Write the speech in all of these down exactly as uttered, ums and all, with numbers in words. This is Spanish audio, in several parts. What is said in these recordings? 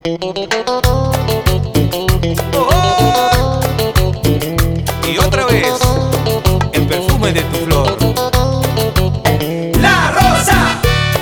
Oh, oh. Y otra vez, el perfume de tu flor. La Rosa.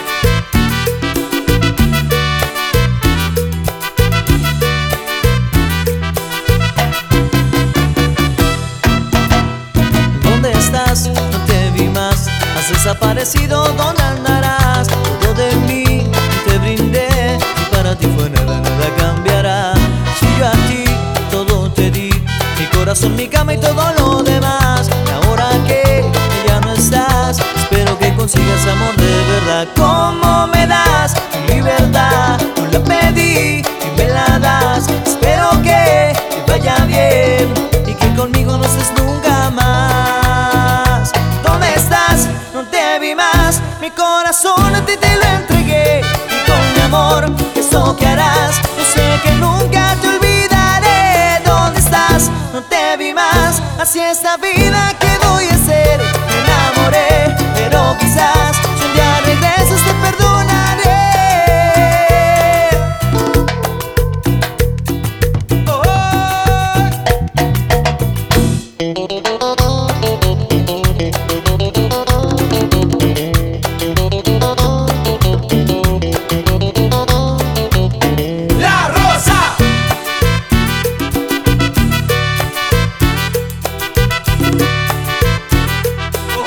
¿Dónde estás? No te vi más. Has desaparecido, ¿dónde andarás? Todo de mí te brindé y para ti fue nada, nada cambiará. Si yo a ti todo te di, mi corazón, mi cama y todo lo demás. Y ahora que ya no estás, espero que consigas amor de verdad. ¿Cómo me das tu libertad? No la pedí y me la das. Espero que te vaya bien y que conmigo no estés nunca más. ¿Dónde estás? No te vi más. Mi corazón a ti te lo entregué y con mi amor, eso que harás, yo sé que nunca te olvidaré. ¿Dónde estás? No te vi más. Así es la vida, ¿qué voy a hacer? Me enamoré, pero quizás si un día regresas te perdonaré. Oh, La Rosa. Oh,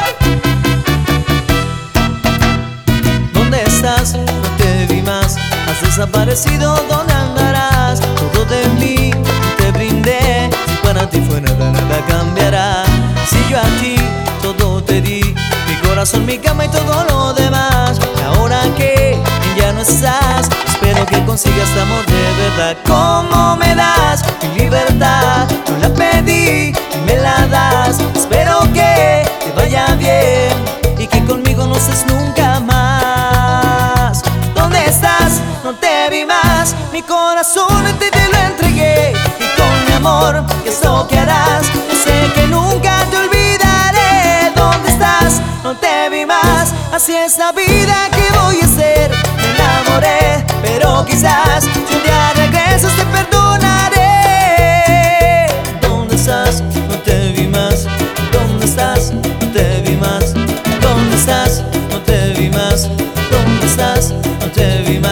¿dónde estás? No te vi más. Has desaparecido, ¿dónde andarás? Todo de mí te brindé y para ti fue nada, nada cambiará. Si yo a ti todo te di, mi corazón, mi cama y todo lo demás. Y ahora que ya no estás, espero que consigas amor de verdad. ¿Cómo me das mi libertad? No la pedí y me la das. Espero que te vaya bien y que conmigo no estés nunca más. ¿Dónde estás? No te vi más. Mi corazón a ti te lo entregué y con mi amor, ¿qué es lo que harás? Yo sé que nunca te olvidaré. ¿Dónde estás? No te vi más. Así es la vida, ¿qué voy a hacer? Me enamoré, pero quizás si un día regresas te perdonaré. ¿Dónde estás? No te vi más. ¿Dónde estás? No te vi más. ¿Dónde estás? No te vi más. ¿Dónde estás? No te vi más.